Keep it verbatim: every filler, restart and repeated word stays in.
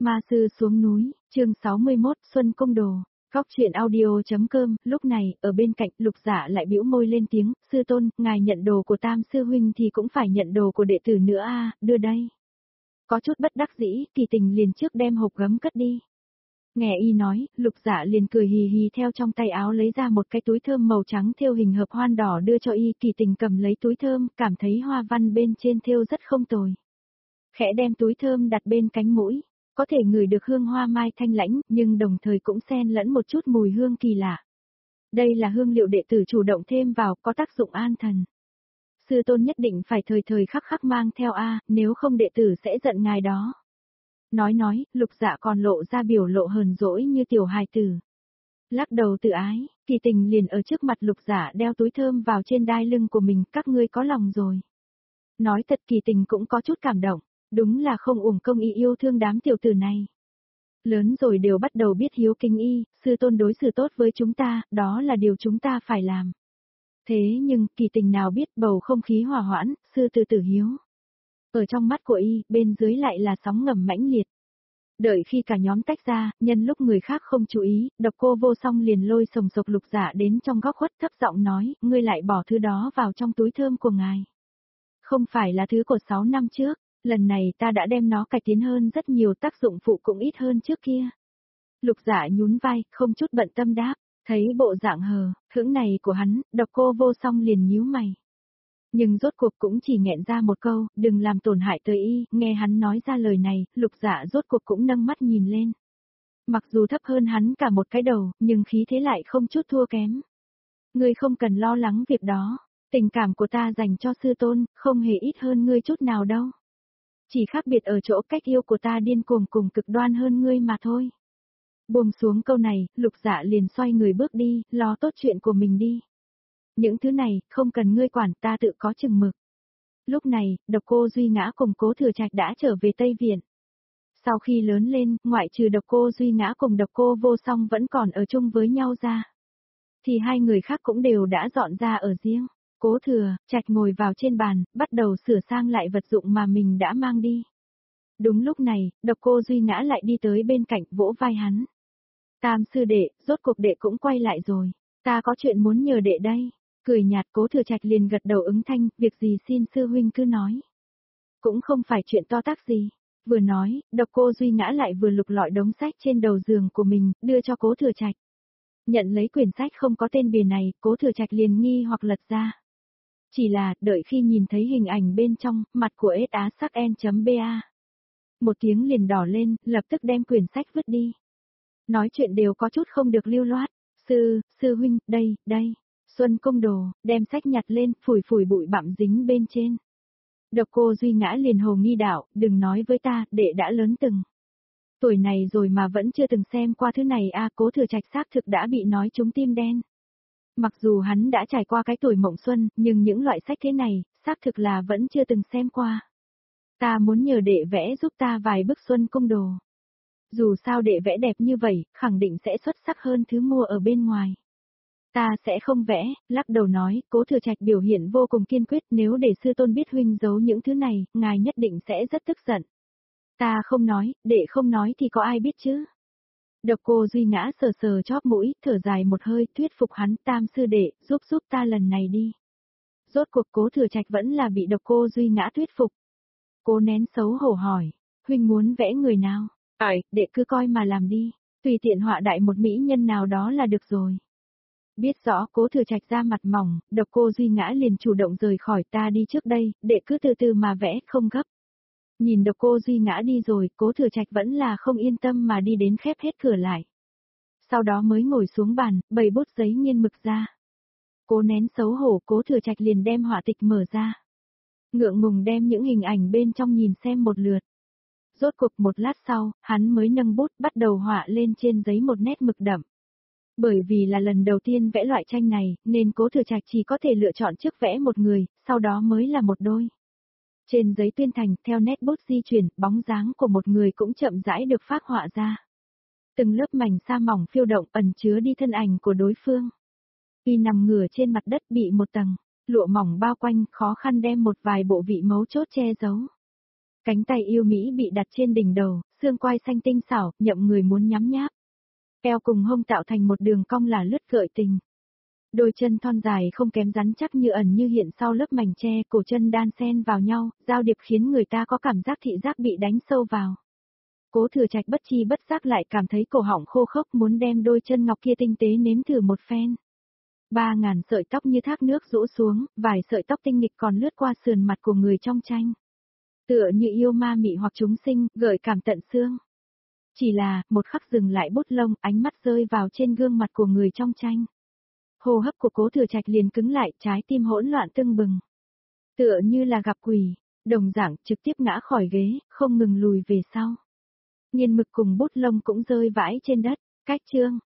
Ma sư xuống núi, chương sáu mươi mốt, Xuân Cung Đồ. Góc truyện audio.com, lúc này, ở bên cạnh, Lục Dạ lại bĩu môi lên tiếng, sư tôn, ngài nhận đồ của Tam sư huynh thì cũng phải nhận đồ của đệ tử nữa a, đưa đây. Có chút bất đắc dĩ, Kỳ Tình liền trước đem hộp gấm cất đi. Nghe y nói, Lục Dạ liền cười hì hì theo trong tay áo lấy ra một cái túi thơm màu trắng thêu hình hợp hoan đỏ đưa cho y. Kỳ Tình cầm lấy túi thơm, cảm thấy hoa văn bên trên thêu rất không tồi. Khẽ đem túi thơm đặt bên cánh mũi. Có thể ngửi được hương hoa mai thanh lãnh, nhưng đồng thời cũng xen lẫn một chút mùi hương kỳ lạ. Đây là hương liệu đệ tử chủ động thêm vào, có tác dụng an thần. Sư tôn nhất định phải thời thời khắc khắc mang theo a, nếu không đệ tử sẽ giận ngài đó. Nói nói, Lục Dạ còn lộ ra biểu lộ hờn dỗi như tiểu hài tử. Lắc đầu tự ái, Kỳ Tình liền ở trước mặt Lục Dạ đeo túi thơm vào trên đai lưng của mình, các ngươi có lòng rồi. Nói thật, Kỳ Tình cũng có chút cảm động. Đúng là không uổng công y yêu thương đám tiểu tử này. Lớn rồi đều bắt đầu biết hiếu kính y, sư tôn đối xử tốt với chúng ta, đó là điều chúng ta phải làm. Thế nhưng, Kỳ Tình nào biết bầu không khí hòa hoãn, sư từ tử hiếu. Ở trong mắt của y, bên dưới lại là sóng ngầm mãnh liệt. Đợi khi cả nhóm tách ra, nhân lúc người khác không chú ý, Độc Cô Vô Song liền lôi sồng sộc Lục Dạ đến trong góc khuất thấp giọng nói, ngươi lại bỏ thứ đó vào trong túi thơm của ngài. Không phải là thứ của sáu năm trước. Lần này ta đã đem nó cải tiến hơn rất nhiều, tác dụng phụ cũng ít hơn trước kia. Lục Dạ nhún vai, không chút bận tâm đáp, thấy bộ dạng hờ, hững này của hắn, Độc Cô Vô Song liền nhíu mày. Nhưng rốt cuộc cũng chỉ nghẹn ra một câu, đừng làm tổn hại tới y, nghe hắn nói ra lời này, Lục Dạ rốt cuộc cũng nâng mắt nhìn lên. Mặc dù thấp hơn hắn cả một cái đầu, nhưng khí thế lại không chút thua kém. Ngươi không cần lo lắng việc đó, tình cảm của ta dành cho sư tôn, không hề ít hơn ngươi chút nào đâu. Chỉ khác biệt ở chỗ cách yêu của ta điên cuồng cùng cực đoan hơn ngươi mà thôi. Buông xuống câu này, Lục Dạ liền xoay người bước đi, lo tốt chuyện của mình đi. Những thứ này, không cần ngươi quản, ta tự có chừng mực. Lúc này, Độc Cô Duy Ngã cùng Cố Thừa Trạch đã trở về Tây Viện. Sau khi lớn lên, ngoại trừ Độc Cô Duy Ngã cùng Độc Cô Vô Song vẫn còn ở chung với nhau ra. Thì hai người khác cũng đều đã dọn ra ở riêng. Cố Thừa Trạch ngồi vào trên bàn, bắt đầu sửa sang lại vật dụng mà mình đã mang đi. Đúng lúc này, Độc Cô Duy Ngã lại đi tới bên cạnh, vỗ vai hắn. Tam sư đệ, rốt cuộc đệ cũng quay lại rồi. Ta có chuyện muốn nhờ đệ đây. Cười nhạt, Cố Thừa Trạch liền gật đầu ứng thanh, việc gì xin sư huynh cứ nói. Cũng không phải chuyện to tát gì. Vừa nói, Độc Cô Duy Ngã lại vừa lục lọi đống sách trên đầu giường của mình, đưa cho Cố Thừa Trạch. Nhận lấy quyển sách không có tên bìa này, Cố Thừa Trạch liền nghi hoặc lật ra. Chỉ là, đợi khi nhìn thấy hình ảnh bên trong, mặt của ết á sắc en.ba. Một tiếng liền đỏ lên, lập tức đem quyển sách vứt đi. Nói chuyện đều có chút không được lưu loát. Sư, sư huynh, đây, đây. Xuân Cung Đồ, đem sách nhặt lên, phủi phủi bụi bặm dính bên trên. Độc Cô Duy Ngã liền hồ nghi đạo, đừng nói với ta, đệ đã lớn từng. Tuổi này rồi mà vẫn chưa từng xem qua thứ này a. Cố Thừa Trạch xác thực đã bị nói trúng tim đen. Mặc dù hắn đã trải qua cái tuổi mộng xuân, nhưng những loại sách thế này, xác thực là vẫn chưa từng xem qua. Ta muốn nhờ đệ vẽ giúp ta vài bức Xuân Cung Đồ. Dù sao đệ vẽ đẹp như vậy, khẳng định sẽ xuất sắc hơn thứ mua ở bên ngoài. Ta sẽ không vẽ, lắc đầu nói, Cố Thừa Trạch biểu hiện vô cùng kiên quyết, nếu để sư tôn biết huynh giấu những thứ này, ngài nhất định sẽ rất tức giận. Ta không nói, đệ không nói thì có ai biết chứ. Độc Cô Duy Ngã sờ sờ chóp mũi, thở dài một hơi, thuyết phục hắn, Tam sư đệ, giúp giúp ta lần này đi. Rốt cuộc Cố Thừa Trạch vẫn là bị Độc Cô Duy Ngã thuyết phục. Cố nén xấu hổ hỏi, huynh muốn vẽ người nào? Ải, đệ cứ coi mà làm đi, tùy tiện họa đại một mỹ nhân nào đó là được rồi. Biết rõ Cố Thừa Trạch ra mặt mỏng, Độc Cô Duy Ngã liền chủ động rời khỏi, ta đi trước đây, đệ cứ từ từ mà vẽ, không gấp. Nhìn Độc Cô Duy Ngã đi rồi, Cố Thừa Trạch vẫn là không yên tâm mà đi đến khép hết cửa lại. Sau đó mới ngồi xuống bàn, bày bút giấy nghiên mực ra. Cố nén xấu hổ, Cố Thừa Trạch liền đem họa tịch mở ra. Ngượng ngùng đem những hình ảnh bên trong nhìn xem một lượt. Rốt cuộc một lát sau, hắn mới nâng bút bắt đầu họa lên trên giấy một nét mực đậm. Bởi vì là lần đầu tiên vẽ loại tranh này, nên Cố Thừa Trạch chỉ có thể lựa chọn trước vẽ một người, sau đó mới là một đôi. Trên giấy tuyên thành, theo nét bút di chuyển, bóng dáng của một người cũng chậm rãi được phác họa ra. Từng lớp mảnh sa mỏng phiêu động ẩn chứa đi thân ảnh của đối phương. Y nằm ngửa trên mặt đất bị một tầng lụa mỏng bao quanh, khó khăn đem một vài bộ vị mấu chốt che giấu. Cánh tay yêu mỹ bị đặt trên đỉnh đầu, xương quai xanh tinh xảo, nhậm người muốn nhắm nháp. Eo cùng hông tạo thành một đường cong là lướt gợi tình. Đôi chân thon dài không kém rắn chắc như ẩn như hiện sau lớp mảnh tre, cổ chân đan xen vào nhau, giao điệp khiến người ta có cảm giác thị giác bị đánh sâu vào. Cố Thừa Trạch bất chi bất giác lại cảm thấy cổ họng khô khốc muốn đem đôi chân ngọc kia tinh tế nếm thử một phen. Ba ngàn sợi tóc như thác nước rũ xuống, vài sợi tóc tinh nghịch còn lướt qua sườn mặt của người trong tranh. Tựa như yêu ma mị hoặc chúng sinh, gợi cảm tận xương. Chỉ là, một khắc dừng lại bút lông, ánh mắt rơi vào trên gương mặt của người trong tranh. Hô hấp của Cố Thừa Trạch liền cứng lại, trái tim hỗn loạn tưng bừng. Tựa như là gặp quỷ, đồng dạng trực tiếp ngã khỏi ghế, không ngừng lùi về sau. Nghiên mực cùng bút lông cũng rơi vãi trên đất, cách chương.